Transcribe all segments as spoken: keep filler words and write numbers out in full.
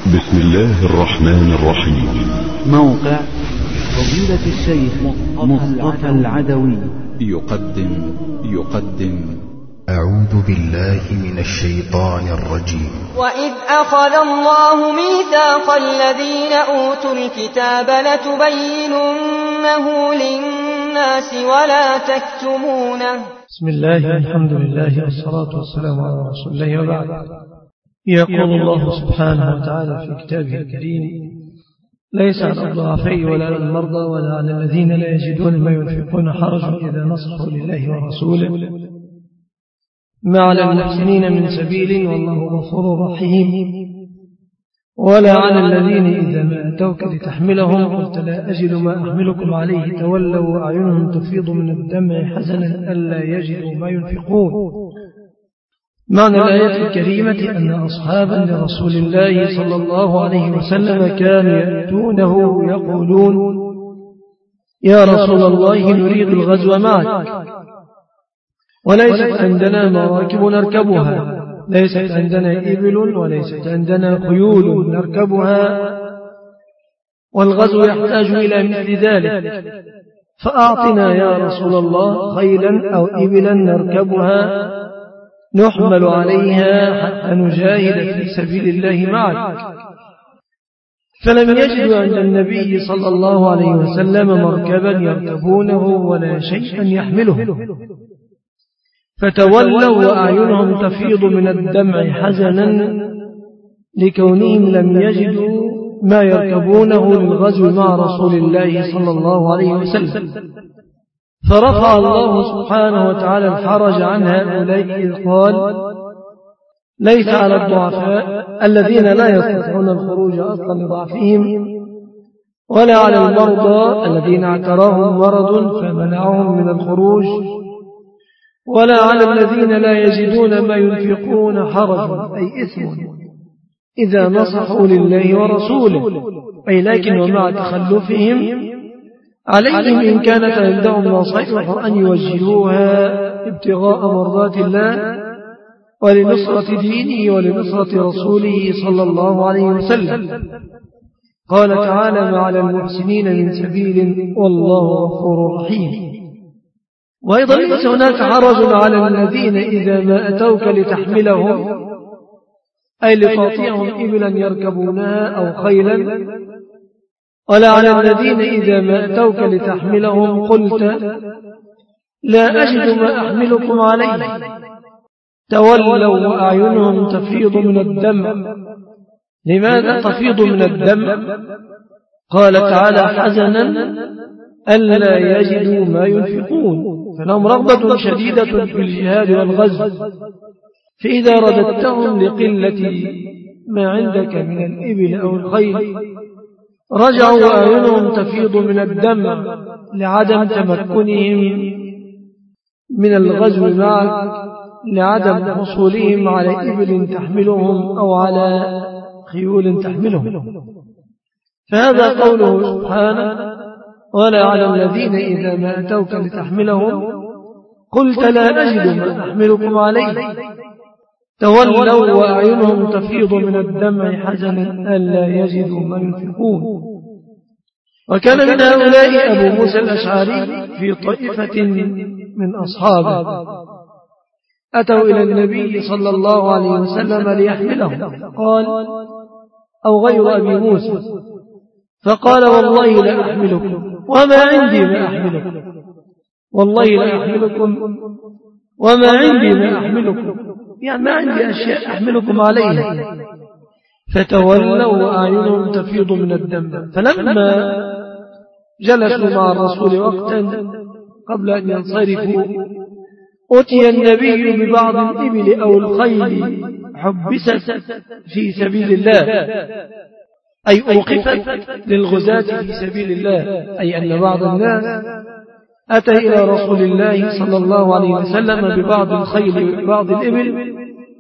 بسم الله الرحمن الرحيم. موقع فضيلة الشيخ مصطفى العدوي يقدم يقدم أعوذ بالله من الشيطان الرجيم. وإذ أخذ الله ميثاق الذين أوتوا الكتاب لتبيننه للناس ولا تكتمونه. بسم الله الحمد لله والصلاة والسلام على رسول الله وبعد. يقول الله سبحانه وتعالى في كتابه الكريم: ليس على الضعفاء ولا على المرضى ولا على الذين لا يجدون ما ينفقون حرج إذا نصحوا لله ورسوله ما على المحسنين من سبيل والله غفور رحيم. ولا على الذين إذا ما أتوك لتحملهم قلت لا أجد ما أحملكم عليه تولوا وأعينهم تفيض من الدمع حزنا ألا يجدوا ما ينفقون. معنى الآية الكريمة أن أصحابا لرسول الله صلى الله عليه وسلم كانوا يأتونه يقولون: يا رسول الله نريد الغزو معك وليست عندنا مراكب نركبها، ليست عندنا إبل وليست عندنا خيول نركبها، والغزو يحتاج إلى مثل ذلك، فأعطنا يا رسول الله خيلا أو إبلا نركبها نحمل عليها حتى نجاهد في سبيل الله معك. فلم يجدوا عند النبي صلى الله عليه وسلم مركبا يركبونه ولا شيئا يحمله، فتولوا وأعينهم تفيض من الدمع حزنا لكونهم لم يجدوا ما يركبونه للغزو مع رسول الله صلى الله عليه وسلم. فرفع الله سبحانه وتعالى الحرج عن هؤلاء إذ قال: ليس على الضعفاء الذين لا يستطيعون الخروج أصلا لضعفهم ولا على المرضى الذين اعتراهم مرض فمنعهم من الخروج ولا على الذين لا يجدون ما ينفقون حرج أي إثم إذا نصحوا لله ورسوله، أي لكن ومع تخلفهم عليهم إن كانت عندهم نصائح أن يوجهوها ابتغاء مرضات الله ولنصرة دينه ولنصرة رسوله صلى الله عليه وسلم. قال تعالى: ما على المحسنين من سبيل والله غفور رحيم. وأيضا ليس هناك حرج على الذين إذا ما أتوك لتحملهم أي لتعطيهم إبلا يركبونها أو خيلا، ولا على الذين إذا ما أتوك لتحملهم قلت لا أجد ما أحملكم عليه تولوا وأعينهم تفيض من الدمع. لماذا تفيض من الدمع؟ قال تعالى: حزنا ألا يجدوا ما ينفقون، فلهم رغبة شديدة في الجهاد والغزو، فإذا رددتهم لقلة ما عندك من الإبل أو الخيل رجعوا وأعينهم تفيض من الدمع لعدم تمكنهم من الغزو معك، لعدم حصولهم على إبل تحملهم أو على خيول تحملهم. فهذا قوله سبحانه: ولا على الذين إذا ما أتوك لتحملهم قلت لا أجد ما أحملكم عليه تولوا وأعينهم تفيض من الدمع حزنا ألا يجدوا ما ينفقون. وكان من هؤلاء أبو موسى الأشعري في طائفة من أصحابه أتوا إلى النبي صلى الله عليه وسلم ليحملهم، قال: أو غير أبي موسى، فقال: والله لا أحملكم وما عندي ما أحملكم، والله لا أحملكم وما عندي ما أحملكم، يعني ما عندي أشياء أحملكم عليها. فتولوا وأعينهم تفيض من الدم. فلما جلسوا مع الرسول وقتا قبل أن ينصرفوا أتي النبي ببعض الإبل أو الخيل حبست في سبيل الله، أي أوقفت للغزاة في سبيل الله، أي أن بعض الناس أتى إلى رسول الله صلى الله عليه وسلم ببعض الخيل وبعض الإبل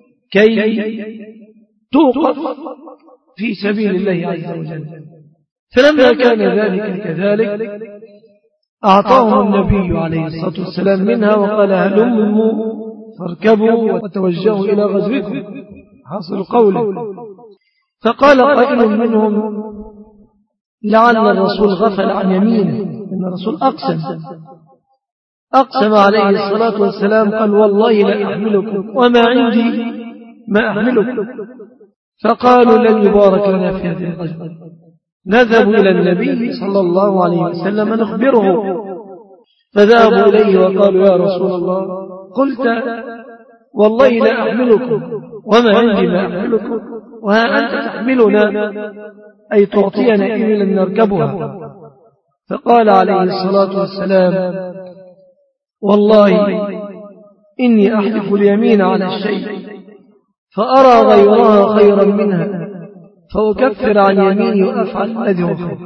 كي توقف في سبيل الله عز وجل. فلما كان ذلك كذلك أعطاهم النبي عليه الصلاة والسلام منها وقال: هلموا فاركبوا وتوجهوا إلى غزوكم. حاصل قوله: فقال قائل منهم لعل الرسول غفل عن يمينه، إن الرسول أقسم أقسم عليه الصلاة والسلام قال والله لا أحملكم وما عندي ما أحملكم. فقالوا لن يبارك لنا في هذه الغزوة. نذهبوا إلى النبي صلى الله عليه وسلم نخبره، فذهبوا إليه وقالوا يا رسول الله قلت والله لا أحملكم وما عندي ما أحملكم، وها أنت تحملنا أي تعطينا إبلا نركبها. فقال عليه الصلاة والسلام والله إني أحلف اليمين على الشيء فأرى غيرها خيرا منها فأكفر عن يميني وأفعل الذي هو خير،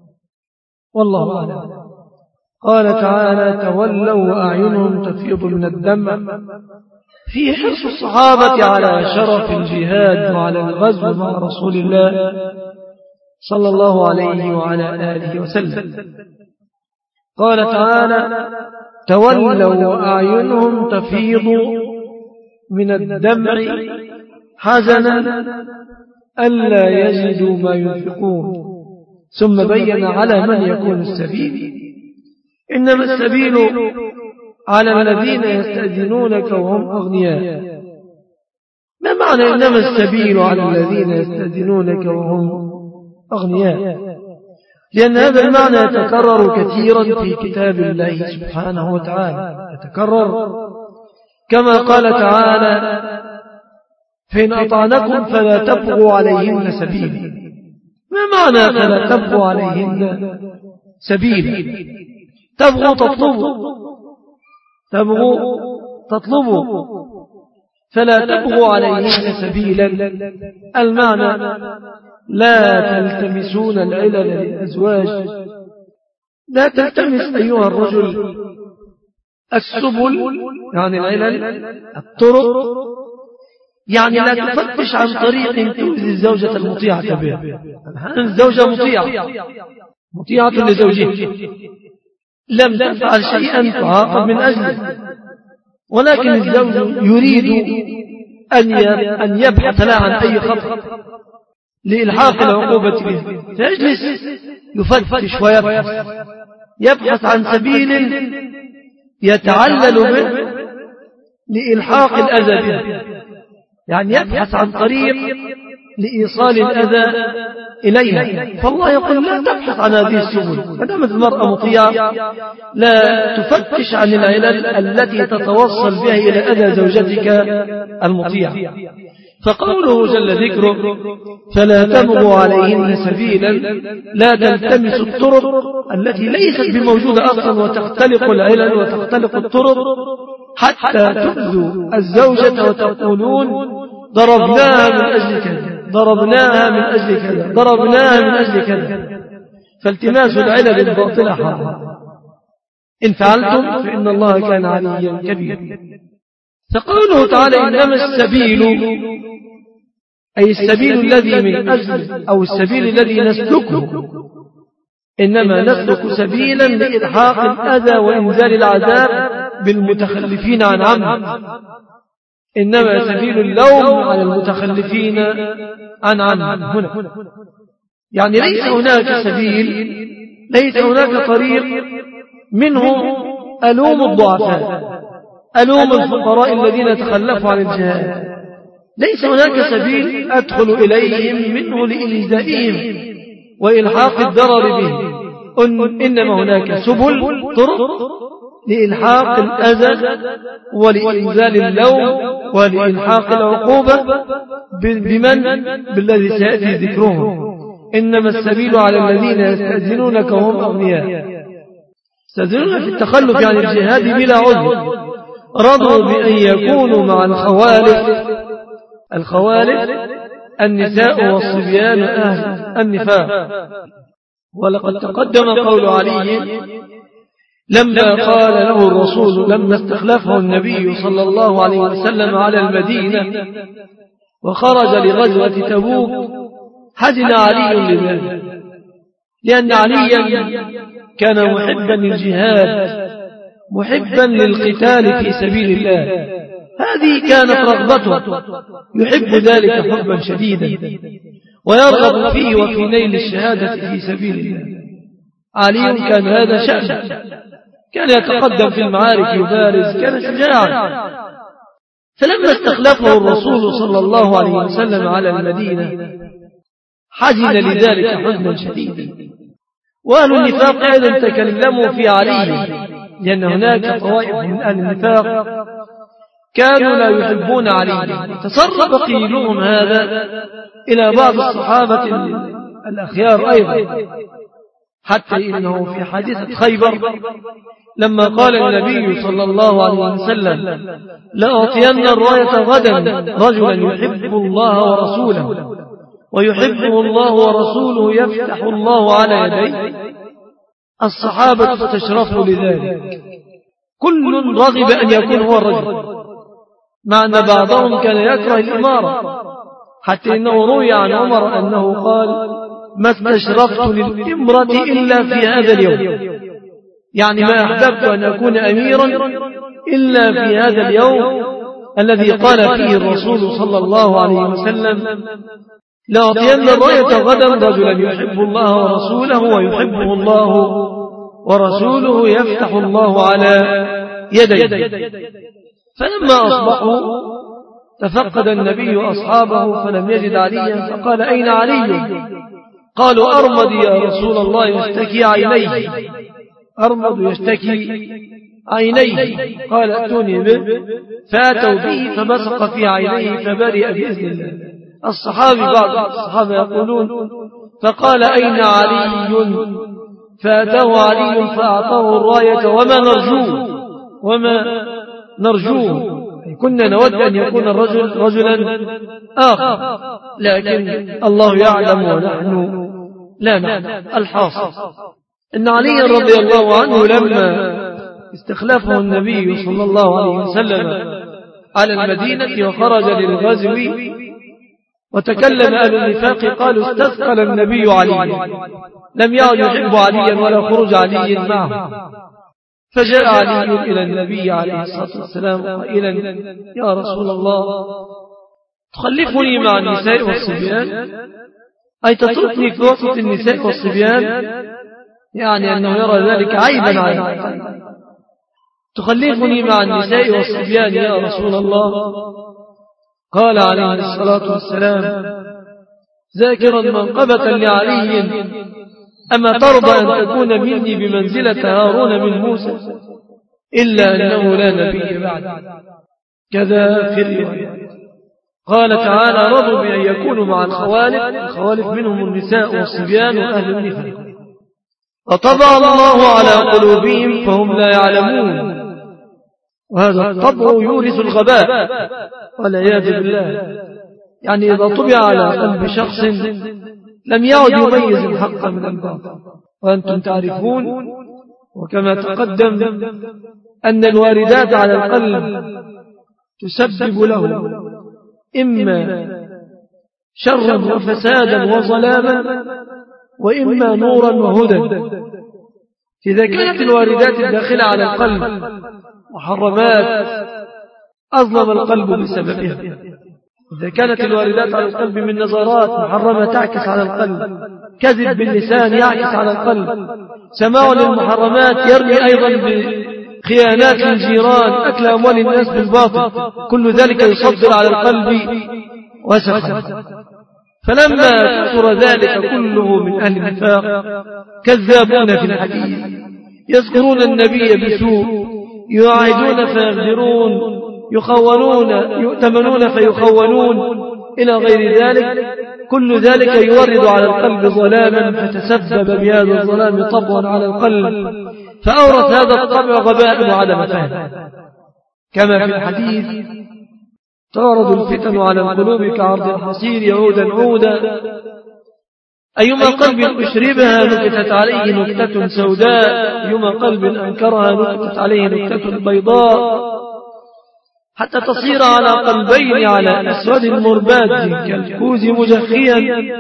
والله أعلم. قال تعالى تولوا وأعينهم تفيض من الدمع في حرص الصحابة على شرف الجهاد وعلى الغزو مع رسول الله صلى الله عليه وعلى آله وسلم. قال تعالى تولوا وأعينهم تفيض من الدمع حزنا ألا يجدوا ما ينفقون، ثم بين على من يكون السبيل. إنما السبيل على الذين يستأذنونك وهم أغنياء. ما معنى إنما السبيل على الذين يستأذنونك وهم أغنياء؟ لأن هذا المعنى يتكرر كثيرا في كتاب الله سبحانه وتعالى، يتكرر كما قال تعالى فإن أطعنكم فلا تبغوا عليهن سبيلا. ما معنى فلا تبغوا عليهن سبيلا؟ تبغوا تطلبوا تبغوا تطلبوا فلا تبغوا عليهن سبيلا. المعنى لا تلتمسون العلل للأزواج، لا تلتمس أيها الرجل السبل يعني العلل الطرق، يعني لا تفتش عن طريق تؤذي الزوجة المطيعة بها. الزوجة مطيعة مطيعة لزوجها لم تفعل شيئا تعاقب من أجله، ولكن الزوج يريد أن يبحث لها عن أي خطأ لإلحاق العقوبة به، فيجلس يفتش ويبحث يبحث عن سبيل يتعلل به لإلحاق الأذى به، يعني يبحث عن طريق لإيصال الأذى إليها. فالله يقول لا تبحث عن هذه السبل، ما دامت المرأة مطيعة لا تفتش عن العلل التي تتوصل بها إلى أذى زوجتك المطيعة. فقوله جل ذكره فلا تبغوا عليهن سبيلا، لا تلتمسوا الطرق التي ليست بموجودة أصلا وتختلق العلل وتختلق الطرق حتى تؤذوا الزوجة وتقولون ضربناها من أجل كذا ضربناها من أجل كذا ضربناها من أجل كذا. فالتماس العلل الباطلة حرام، إن فعلتم فإن الله كان عليا كبيرا. فقوله تعالى إنما السبيل أي السبيل الذي من أجل أو السبيل الذي نسلكه، إنما نسلك سبيلا لإلحاق الأذى وإنزال العذاب بالمتخلفين عن عمد. إنما سبيل اللوم على المتخلفين عن عمد هنا، يعني ليس هناك سبيل ليس هناك طريق منه ألوم الضعفاء ألوم الفقراء الذين تخلفوا عن الجهاد، ليس هناك سبيل أدخل إليهم منه لإيذائهم وإلحاق الضرر بهم، إنما هناك سبل طرق لإلحاق الأذى ولإنزال اللوم ولإلحاق العقوبة بمن بالذي سيأتي ذكرهم. إنما السبيل على الذين يستأذنونك وهم أغنياء، يستأذنون في التخلف عن الجهاد بلا عذر، رضوا بأن يكونوا مع الخوالف. الخوالف النساء والصبيان أهل النفاق. ولقد تقدم قول علي لما قال له الرسول لما استخلفه النبي صلى الله عليه وسلم على المدينة وخرج لغزوة تبوك، حزن علي لذلك، لأن عليا كان محبا للجهاد محبا للقتال في سبيل الله، هذه كانت رغبته، يحب ذلك حبا شديدا. ويرغب فيه وفي نيل الشهادة في سبيل الله. علي كان هذا شأنه، كان يتقدم في المعارك يبارز، كان شجاعا. فلما استخلفه الرسول صلى الله عليه وسلم على المدينة حزن لذلك حزنا شديدا. وأهل النفاق أيضا تكلموا في علي، لأن هناك طوائف من أهل النفاق كانوا لا يحبون علي. تسرب قيلهم هذا إلى بعض الصحابة الأخيار أيضا، حتى إنه في حادثة خيبر لما قال النبي صلى الله عليه وسلم لأعطين الراية غدا رجلا يحب الله ورسوله ويحبه الله ورسوله يفتح الله على يديه، الصحابة استشرفوا لذلك، كل رغب أن يكون هو الرجل، مع أن بعضهم كان يكره الإمارة، حتى إنه روي عن عمر أنه قال ما استشرفت للإمرة إلا في هذا اليوم، يعني ما أحببت أن أكون أميرا إلا في هذا اليوم الذي قال فيه الرسول صلى الله عليه وسلم لأعطين الراية غدا رجلا يحب الله ورسوله ويحبه الله ورسوله يفتح الله على يديه. فلما أصبحوا تفقد النبي أصحابه فلم يجد عليا، فقال أين علي؟ قالوا أرمد يا رسول الله يشتكي عينيه، أرمد يشتكي عينيه. قال ائتوني به، فأتوا به فبصق في عينيه فبرئ بإذن الله. الصحابي بعض الصحابة يقولون فقال أين علي؟ فأتاه علي فأعطاه الراية وما نرجوه وما نرجوه كنا نود أن يكون الرجل رجلا آخر، لكن الله يعلم ونحن لا نعلم. الحاصل إن علي رضي الله عنه لما استخلفه النبي صلى الله عليه وسلم على المدينة وخرج للغزو وتكلم أهل النفاق قالوا استثقل النبي علي، لم يعد يحب عليا ولا خرج علي معه. فجاء علي إلى النبي عليه الصلاة والسلام قائلا يا رسول الله تخلفني مع النساء والصبيان، أي تتركني في وسط النساء والصبيان، يعني أنه يرى ذلك عيبا علي. تخلفني مع النساء والصبيان يا رسول الله؟ قال عليه الصلاة والسلام ذاكرا منقبة لعلي أما ترضى أن تكون مني بمنزلة هارون من موسى إلا أنه لا نبي بعد. كذا في الرواية. قال تعالى رضوا بأن يكونوا مع الخوالف، الخوالف منهم النساء والصبيان وأهل النفاق، وطبع الله على قلوبهم فهم لا يعلمون، وهذا الطبع يورث الغباء والعياذ بالله. يعني إذا طبع على قلب شخص لم يعد يميز الحق من الباطل. وأنتم تعرفون وكما تقدم أن الواردات على القلب تسبب له إما شرا وفسادا وظلاما وإما نورا وهدى. إذا كانت الواردات الداخلة على القلب محرمات أظلم القلب بسببها، إذا كانت الواردات على القلب من نظرات محرمة تعكس على القلب، كذب باللسان يعكس على القلب، سماع للمحرمات يرمي أيضا بخيانات للجيران، أكل أموال الناس بالباطل، كل ذلك يصدر على القلب وسخا. فلما كثر ذلك كله من أهل النفاق كذابون في الحديث، يذكرون النبي بسوء، يعاهدون فيغدرون، يخونون يؤتمنون فيخونون إلى غير ذلك، كل ذلك يورد على القلب ظلاما، فتسبب بهذا الظلام طبعا على القلب، فأورث هذا الطبع غباء وعدم فهم. كما في الحديث تعرض الفتن على القلوب كعرض الحصير عودا عودا، أيما قلب أشربها نكتت عليه نكتة سوداء، أيما قلب أنكرها نكتت عليه نكتة بيضاء، حتى تصير على قلبين على أسود مرباد كالكوز مجخيا،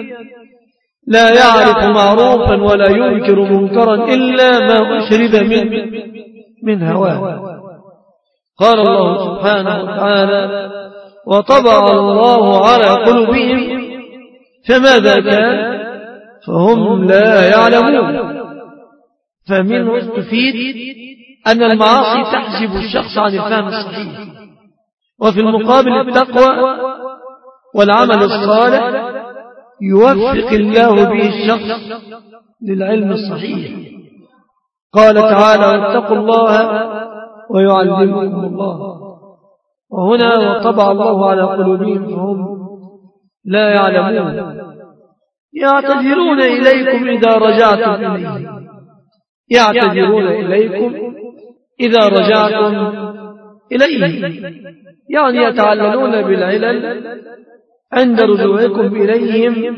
لا يعرف معروفا ولا ينكر منكرا إلا ما أشرب من من هواه. قال الله سبحانه وتعالى وطبع الله على قلوبهم فماذا كان؟ فهم لا يعلمون. فمنه استفيد أن المعاصي تحجب الشخص عن الفهم الصحيح، وفي المقابل التقوى والعمل الصالح يوفق الله به الشخص للعلم الصحيح. قال تعالى: واتقوا الله ويعلمكم الله. وهنا وطبع الله على قلوبهم فهم لا يعلمون. يعتذرون إليكم إذا رجعتم إليهم يعتذرون إليكم إذا رجعتم إليهم، يعني يتعللون بالعلل عند رجوعكم إليهم،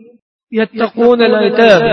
يتقون العتاب.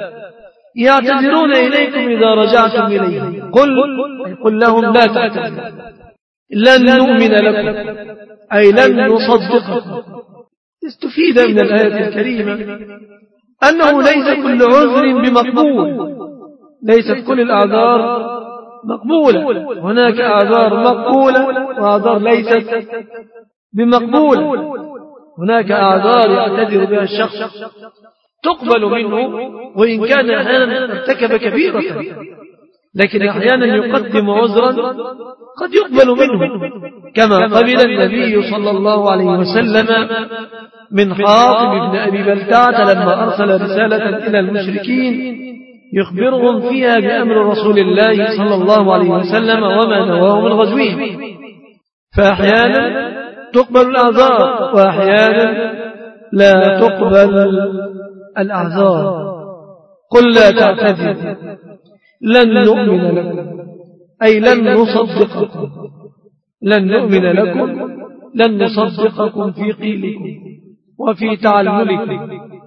يعتذرون إليكم إذا رجعتم إليهم. قل قل لهم لا تعتذروا، لن نؤمن لكم، أي لن نصدقكم. استفيد من الآية الكريمة أنه ليس كل عذر بمقبول، ليست كل الأعذار مقبولة. هناك أعذار مقبولة وأعذار ليست بمقبولة. هناك أعذار يعتذر بها الشخص تقبل منه وإن كان أحيانا ارتكب كبيرة، لكن أحيانا يقدم عذرا قد يقبل منه، كما قبل النبي صلى الله عليه وسلم من حاطب بن أبي بلتعة لما أرسل رسالة إلى المشركين يخبرهم فيها بأمر رسول الله صلى الله عليه وسلم وما نواه من غزوه. فأحيانا تقبل الأعذار وأحيانا لا تقبل الأعذار. قل لا تعتذروا لن نؤمن لكم، أي لن نصدقكم، لن نؤمن لكم، لن نصدقكم في قيلكم وفي تعلملكم.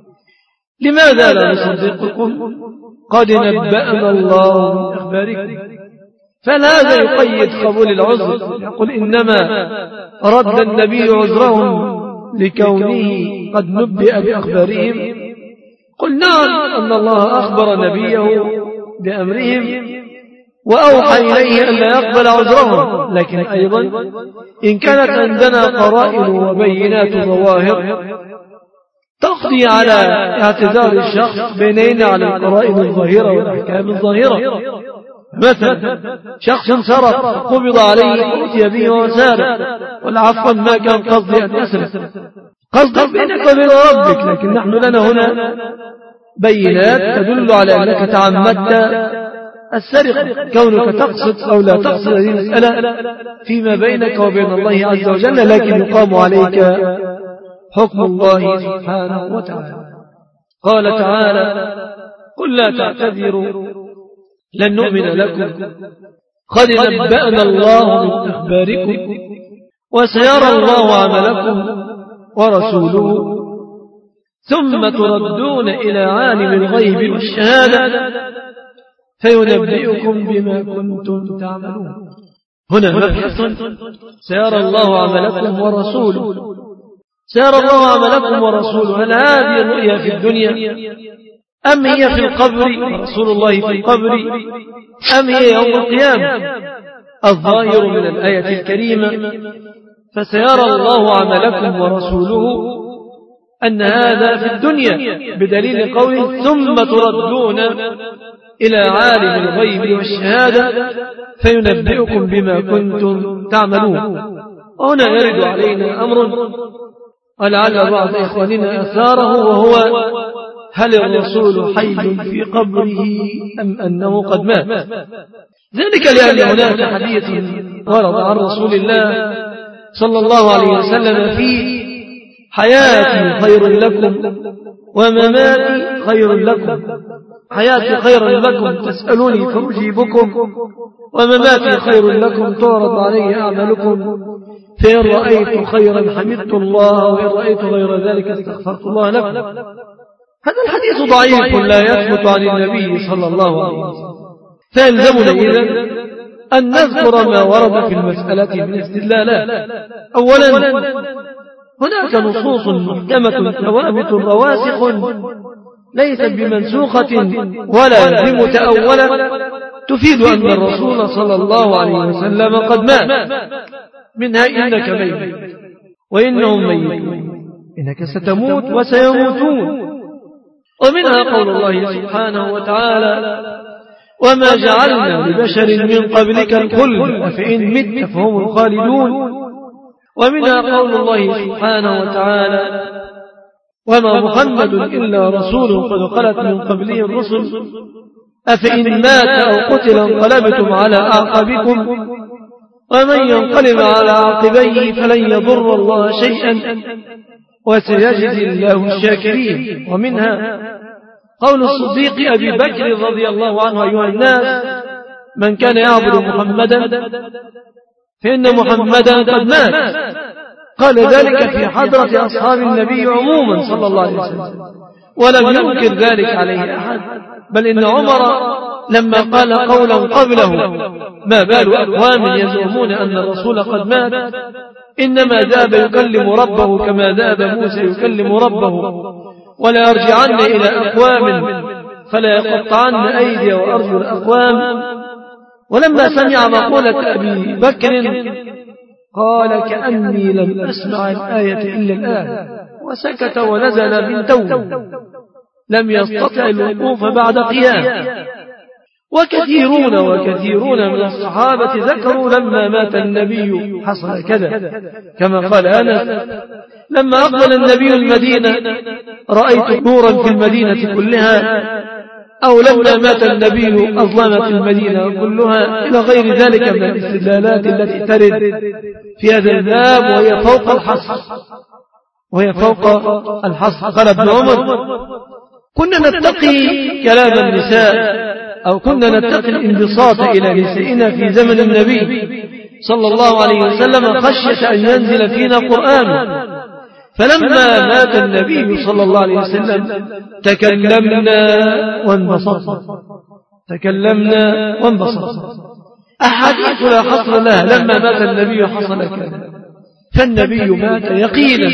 لماذا لا نصدقكم؟ قد نبأنا الله من أخباركم. فهذا يقيد قبول العذر، يقول إنما رد النبي عذرهم لكونه قد نبئ بأخبارهم. قل نعم أن الله أخبر نبيه بأمرهم وأوحى إليه أن لا يقبل عذرهم، لكن أيضا إن كانت عندنا قرائن وبينات ظواهر تقضي على اعتذار الشخص بيننا على القرائن الظاهرة والأحكام الظاهرة. مثلا شخص سرق قبض عليه أتي به وسارق، والعفو ما كان قصدي أن يسرق، قصدك بينك وبين ربك، لكن نحن لنا هنا بينات تدل على أنك تعمدت السرقة. كونك تقصد أو لا تقصد هذه مسألة فيما بينك وبين الله عز وجل، لكن يقام عليك حكم الله سبحانه وتعالى. قال تعالى: قل لا تعتذروا لن نؤمن لكم قد نبأنا الله من أخباركم وسيرى الله عملكم ورسوله ثم تردون إلى عالم الغيب والشهادة فينبئكم بما كنتم تعملون. هنا مبحث سيرى الله عملكم ورسوله. سيرى الله عملكم ورسوله، هل هذه الرؤيا في الدنيا أم هي في القبر، رسول الله في القبر، أم هي يوم القيامة؟ الظاهر من الآية الكريمة فسيرى الله عملكم ورسوله أن هذا في الدنيا، بدليل قوله ثم تردون إلى عالم الغيب والشهادة فينبئكم بما كنتم تعملون. وهنا يرد علينا أمر ولعل بعض إخواننا أثاره، وهو هل الرسول حي في قبره أم أنه قد مات؟ ذلك لأن هناك حديث ورد عن رسول الله صلى الله عليه وسلم في حياتي خير لكم ومماتي خير لكم. حياتي خير لكم تسألوني فأجيبكم، ومماتي خير لكم تعرض علي أعمالكم، فإن رأيت خيرا حمدت الله وإن رأيت غير ذلك استغفرت الله لكم. هذا الحديث ضعيف لا يثبت عن النبي صلى الله عليه وسلم، فيلزمنا إذن أن نذكر ما ورد في المسألة من استدلالات. أولا هناك نصوص محكمة ثوابت رواسخ ليست بمنسوخة ولا بمتأولة تفيد أن الرسول صلى الله عليه وسلم قد مات. منها إنك ميت وإنهم ميتون إنك ستموت وسيموتون. ومنها قول الله سبحانه وتعالى وما جعلنا لبشر من قبلك الخلد أفإن مت فهم الخالدون. ومنها قول الله سبحانه وتعالى وما محمد إلا رسول قد خلت من قبله الرسل أفإن مات أو قتل انقلبتم على أعقابكم ومن ينقلب على عقبيه فلن يضر الله شيئا وسيجزي الله الشاكرين. ومنها قول الصديق أبي بكر رضي الله عنه أيها الناس من كان يعبد محمدا فإن محمدا قد مات. قال ذلك في حضرة أصحاب النبي عموما صلى الله عليه وسلم ولم ينكر ذلك عليه أحد، بل إن عمر لما قال قولا قبله ما بال أقوام يزعمون أن الرسول قد مات إنما ذهب يكلم ربه كما ذهب موسى يكلم ربه ولا يرجعن إلى أقوام فلا يقطعن أيدي وأرجل أقوام. ولما سمع مقولة أبي بكر قال كأني لم أسمع الآية إلا الآن وسكت ونزل من توم لم يستطع الوقوف بعد قيام. وكثيرون وكثيرون من الصحابة ذكروا لما مات النبي حصل كذا، كما قال أنس لما أقبل النبي المدينة رأيت نورا في المدينة كلها، أو لما مات النبي أظلمت المدينة كلها، إلى غير ذلك من الاستدلالات التي ترد في هذا الباب وهي فوق الحصر وهي فوق الحصر. قال ابن عمر كنا نتقي كلام النساء أو كنا نتقي الانبساط إلى نسائنا في زمن النبي صلى الله عليه وسلم خشية أن ينزل فينا قرآن، فلما مات النبي صلى الله عليه وسلم تكلمنا وانبسطنا تكلمنا وانبسطنا. أحاديث لا حصر لها. لما مات النبي حصل كذا، فالنبي مات يقينا.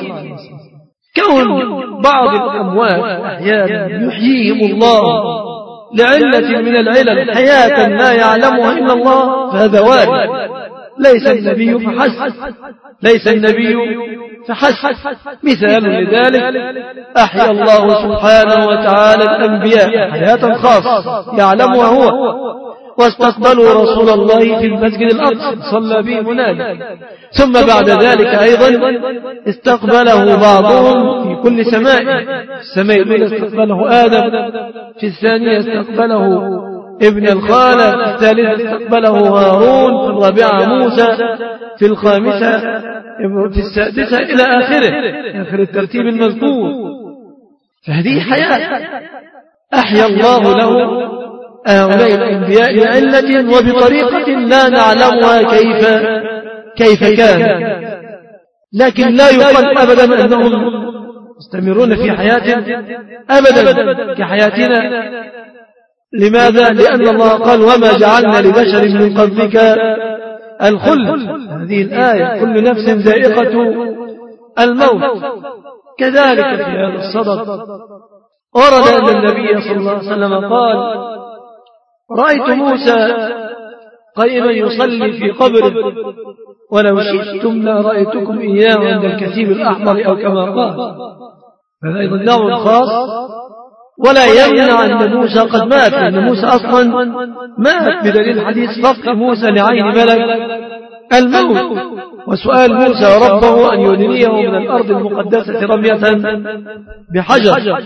كون بعض الأموات أحيانا يحييهم الله لعلة من العلل حياة لا يعلمها إلا الله فهذا وارد. ليس النبي فحسب ليس النبي فحسب. مثال لذلك أحيا الله سبحانه وتعالى الأنبياء حياة خاصة يعلمها هو، واستقبلوا رسول الله في المسجد الأقصى صلى به هنالك، ثم بعد ذلك أيضا استقبله بعضهم في كل سماء. السماء الأولى استقبله آدم، في الثانية استقبله ابن الخالة، في الثالثة استقبله هارون، في الرابعة موسى، في الخامسة في السادسة إلى آخره آخر الترتيب المذكور. فهذه حياة أحيا الله له هؤلاء الأنبياء لعلة وبطريقة لا نعلمها كيف كيف كان، لكن لا يقال أبدا أنهم مستمرون في حياة أبدا كحياتنا. لماذا؟ لأن الله قال وما جعلنا لبشر من قبلك الخلد. هذه الآية كل نفس ذائقة الموت. كذلك في هذا الصدد ورد أن النبي صلى الله عليه وسلم قال رأيت موسى قائما يصلي في قبره ولو شئتم لا رأيتكم إياه عند الكثيب الأحمر أو كما قال. هذا أيضا نوع خاص ولا يمنع أن موسى قد مات، لأن موسى أصلا مات بدليل حديث صفق موسى لعين ملك الموت وسؤال موسى ربه أن يدنيه من الأرض المقدسة رمية بحجر.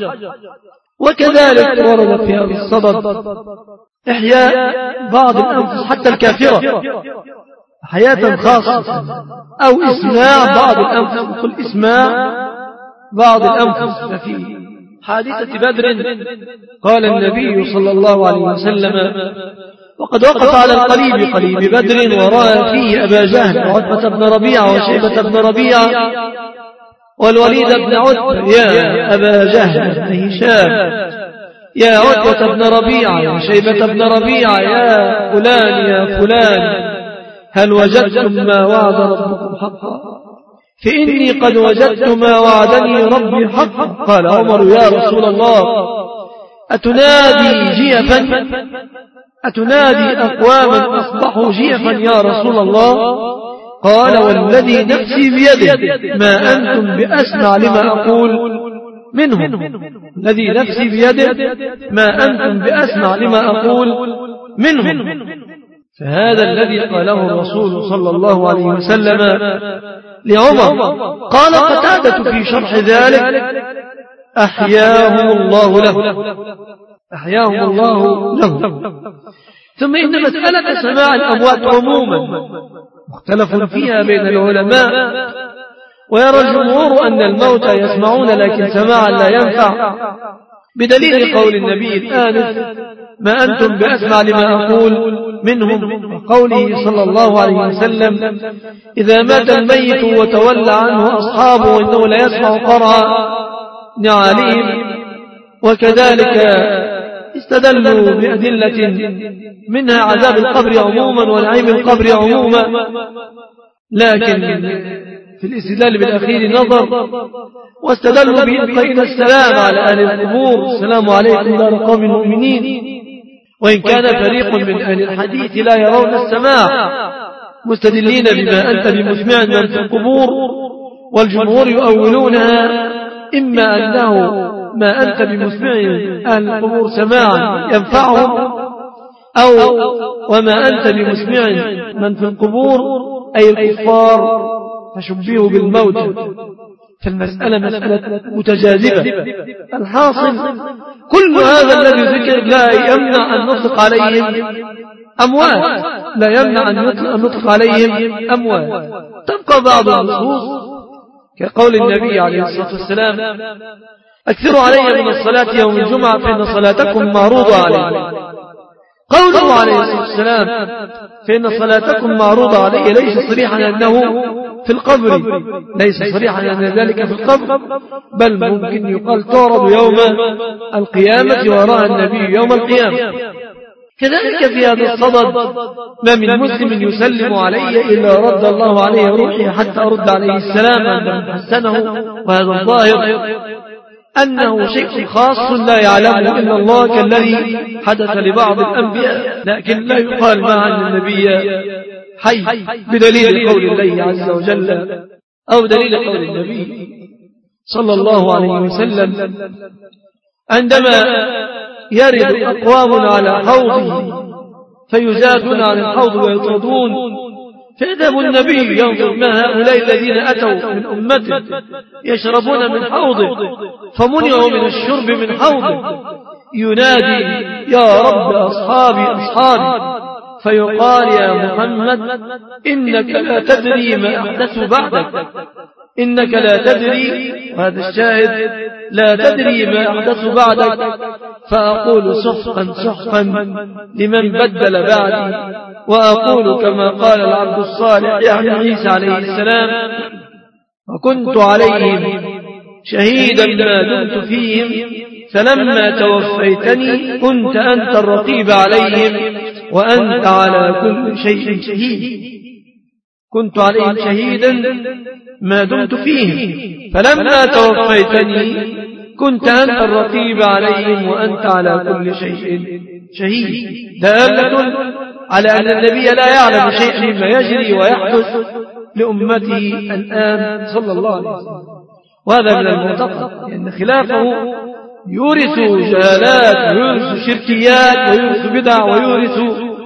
وكذلك ورد في هذا الصدد إحياء بعض الأنفس حتى الكافرة حياة خاصة، أو إسماع بعض الأنفس. قل إسماع بعض الأنفس. ففي حادثة بدر قال النبي صلى الله عليه وسلم وقد وقف على القليب قليب بدر ورأى فيه أبا جهل وعتبة بن ربيعة وشيبة بن ربيعة والوليد بن عتبة. يا أبا جهل بن هشام، يا عتبة بن ربيعة، يا شيبة بن ربيعة، يا فلان يا فلان، هل وجدتم ما وعد ربكم حقا؟ فإني قد وجدت ما وعدني ربي حقا. قال عمر يا رسول الله أتنادي جيفا أتنادي أقواما أصبحوا جيفا يا رسول الله؟ قال والذي نفسي بيده ما أنتم بأسمع لما أقول منهم الذي نفسي بيده ما أنتم بأسمع لما أقول منهم. فهذا الذي قاله الرسول صلى الله عليه وسلم لعمر. قال قتادة في شرح ذلك أحياهم الله له أحياهم الله له. ثم إن مسألة سماع الأموات عموما مختلف فيها بين العلماء، ويرى الجمهور أن الموتى يسمعون لكن سماعا لا ينفع، بدليل قول النبي الآنف ما أنتم بأسمع لما أقول منهم، وقوله صلى الله عليه وسلم إذا مات الميت وتولى عنه أصحابه وإنه لا يسمع قرع نعالهم. وكذلك استدلوا بأدلة منها عذاب القبر عموما ونعيم القبر عموما، لكن في الاستدلال بالأخير نظر، واستدلوا بإلقائنا السلام على أهل القبور السلام عليكم دار قوم المؤمنين، وإن كان فريق من أهل الحديث لا يرون السماع مستدلين بما أنت بمسمع من في القبور، والجمهور يؤولونها إما أنه ما أنت بمسمع أهل القبور سماعا ينفعهم، أو وما أنت بمسمع من في القبور أي الكفار فشبهوا بالموت. فالمسألة مسألة متجاذبة. الحاصل كل هذا الذي ذكر لا يمنع أن نطلق عليهم أموات، لا يمنع أن نطلق عليهم أموات. تبقى بعض النصوص كقول النبي عليه الصلاة والسلام أكثروا علي من الصلاة يوم الجمعة فإن صلاتكم معروضة علي. قوله عليه الصلاة والسلام فإن صلاتكم معروضة علي ليس صريحا أنه في القبر، ليس صريحا أن ذلك في القبر، بل ممكن يقال تعرض يوم القيامة وراء النبي يوم القيامة. كذلك في هذا الصدد ما من مسلم يسلم علي إلا رد الله عليه روحي حتى أرد عليه السلام عندما حسنه. وهذا الظاهر أنه شيء خاص لا يعلمه إلا الله كالذي حدث لبعض الأنبياء، لكن لا يقال ما عن النبي حي بدليل قول الله عز وجل أو دليل قول النبي صلى الله عليه وسلم عندما يرد أقوام على حوضه فيزادون عن الحوض ويطردون، فيذهب النبي ينظر ما هؤلاء الذين أتوا من أمته يشربون من حوضه فمنعوا من الشرب من حوضه، ينادي يا رب أصحابي أصحابي، فيقال يا محمد إنك لا تدري ما أحدث بعدك، إنك لا تدري، وهذا الشاهد لا تدري ما أحدث بعدك، فأقول سحقا سحقا لمن بدل بعدي، وأقول كما قال العبد الصالح يعني عيسى عليه السلام وكنت عليهم شهيدا ما دمت فيهم فلما توفيتني كنت أنت الرقيب عليهم وأنت على كل شيء شهيد. كنت عليهم شهيدا ما دمت فيهم فلما توفيتني كنت أنت الرقيب عليهم وأنت على كل شيء شهيد، دالة على أن النبي لا يعلم شيئا مما يجري ويحدث لأمته الآن صلى الله عليه وسلم. وهذا من المعتقد لأن خلافه يورث جهالات ويورث شركيات ويورث بدع ويورث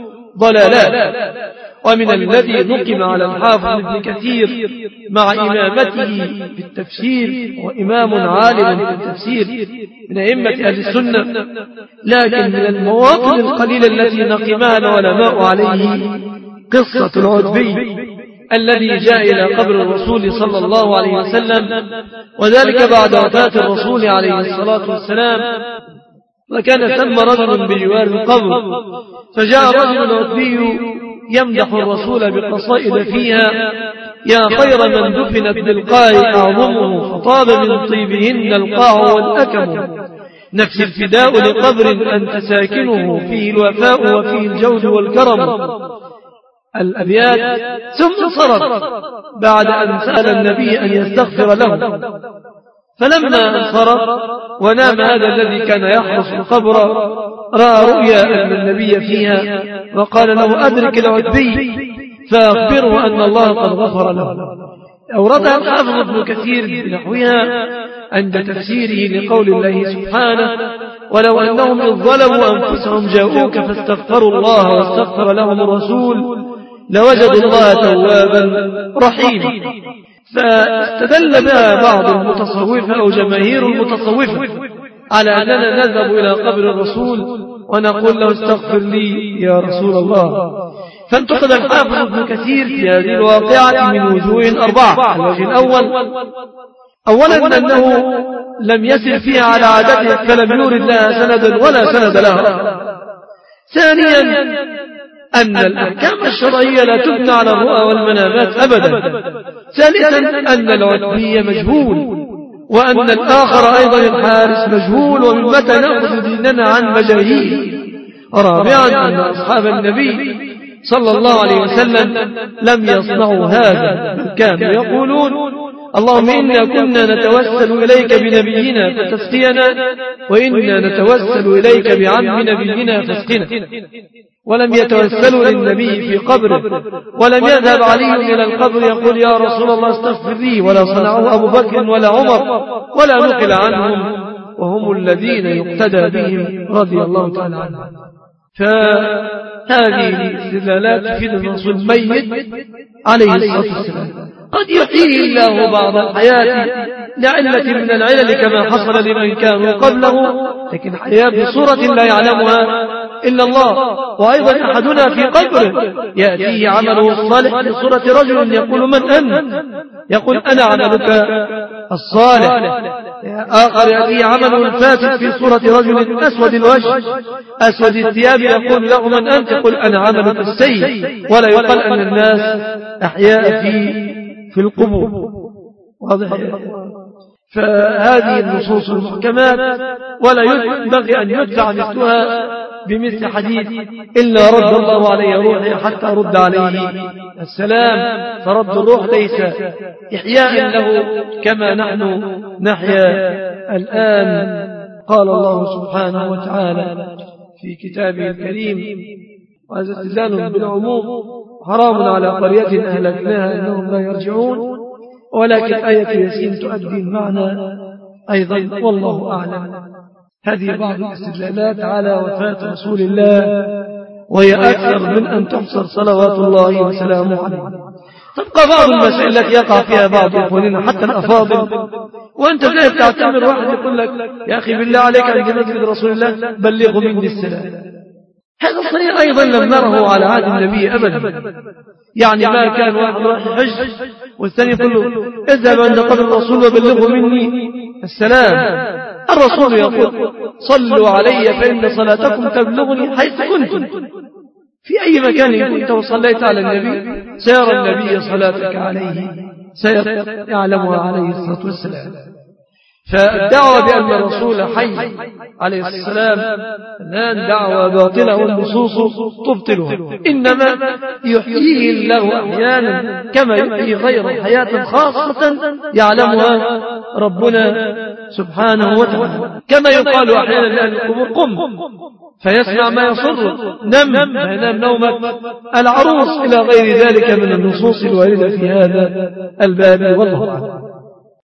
ضلالات. ومن الذي نقم على الحافظ ابن كثير مع إمامته في التفسير وإمام عالم في التفسير من أئمة أهل السنة، لكن من المواطن القليلة التي نقمها العلماء عليه قصة العتبي الذي جاء إلى قبر الرسول صلى الله عليه وسلم، وذلك بعد وفاة الرسول عليه الصلاة والسلام، وكان ثم رجل بجوار القبر، فجاء رجل العتبي يمدح الرسول بقصائد فيها يا خير من دفنت بالقاع أعظمه فطاب من طيبهن القاع والأكم، نفس الفداء لقبر أنت ساكنه فيه الوفاء وفيه الجود والكرم. الأبيات. ثم صرف بعد أن سأل النبي أن يستغفر له، فلما انصرف ونام هذا الذي كان يحرس القبر رأى رؤيا أن النبي فيها وقال له أدرك العتبي فأخبره أن الله قد غفر له. أوردها الحافظ ابن كثير بنحوها عند تفسيره لقول الله سبحانه: ولو أنهم إذ ظلموا أنفسهم جاءوك فاستغفروا الله واستغفر لهم الرسول لوجدوا الله توابا رحيما. فاستدل بها بعض المتصوفة أو جماهير المتصوفة على أننا نذهب إلى قبر الرسول ونقول له استغفر لي يا رسول الله. فانتقد الحافظ ابن كثير في هذه الواقعة من وجوه أربعة. الوجه الأول: أولا أنه لم يسر فيها على عادته فلم يورد لها سندا ولا سند لها. ثانيا أن الأحكام الشرعية لا تبنى على الرؤى والمنامات أبدا. ثالثا أن العتبي مجهول، وأن الآخر أيضا الحارس مجهول، ومن متى نأخذ ديننا عن مجاهيل. رابعا أن أصحاب النبي صلى الله عليه وسلم لم يصنعوا هذا، بل كانوا يقولون: اللهم إنا كنا نتوسل إليك بنبينا فتسقينا، وإنا نتوسل إليك بعم نبينا فاسقنا. ولم يتوسلوا للنبي في قبره، ولم يذهب علي إلى القبر يقول يا رسول الله استغفر لي، ولا صنعه أبو بكر ولا عمر، ولا نقل عنهم، وهم الذين يقتدى بهم رضي الله تعالى عنهم. فهذه الاستدلالات تفيد الرسول الميت عليه الصلاة والسلام قد يحيي الله بعض الحياة لعلة من العلل كما حصل لمن كانوا قبله، لكن حياة بصورة لا يعلمها إلا الله. وأيضا أحدنا في قبره يأتيه عمله الصالح بصورة رجل يقول من أنت؟ يقول أنا عملك الصالح. آخر يأتيه عمله الفاسد في صورة رجل أسود الوجه أسود الثياب يقول له من أنت؟ يقول أنا عملك السيء. ولا يقال أن الناس أحياء في في القبور. واضح؟ فهذه النصوص المحكمات ولا ينبغي أن يدفع مثلها بمثل حديث إلا رد الله علي روحي حتى رد عليه السلام. فرد الروح ليس إحياء له كما نحن نحيا الآن. قال الله سبحانه وتعالى في كتابه الكريم: وهذا استدلال بالعموم: حرام على قرية أهلكناها إنهم لا يرجعون. ولكن آية ياسين تؤدي المعنى أيضا، والله أعلم. هذه بعض الاستدلالات على وفاة رسول الله، وهي أكثر من أن تحصر صلوات الله وسلامه عليه. تبقى بعض المسائل التي يقع فيها بعض إخواننا حتى الأفاضل، وأنت ذاهب تعتمر واحد يقول لك يا أخي بالله عليك عند مسجد رسول الله بلغوا مني السلام. هذا الصحيح أيضا لم نره على عهد النبي أبدا. يعني ما كان واحد راح حج والثاني يقول له اذهب عند قبر الرسول وبلغوا مني السلام. الرسول يقول صلوا علي فإن صلاتكم تبلغني حيث كنتم. في أي مكان كنت وصليت على النبي سيرى النبي صلاتك عليه، سيعلمها عليه الصلاة والسلام. فالدعوة بأن الرسول حي عليه السلام الآن دعوة باطلة والنصوص تبطلها. إنما يحييه الله أحيانا كما يحيي غير حياة خاصة يعلمها ربنا سبحانه وتعالى. كما يقال أحيانا لأهل القبور قم فيسمع ما يصر، نم فينام نومك العروس، إلى غير ذلك من النصوص الواردة في هذا الباب. والله أعلم.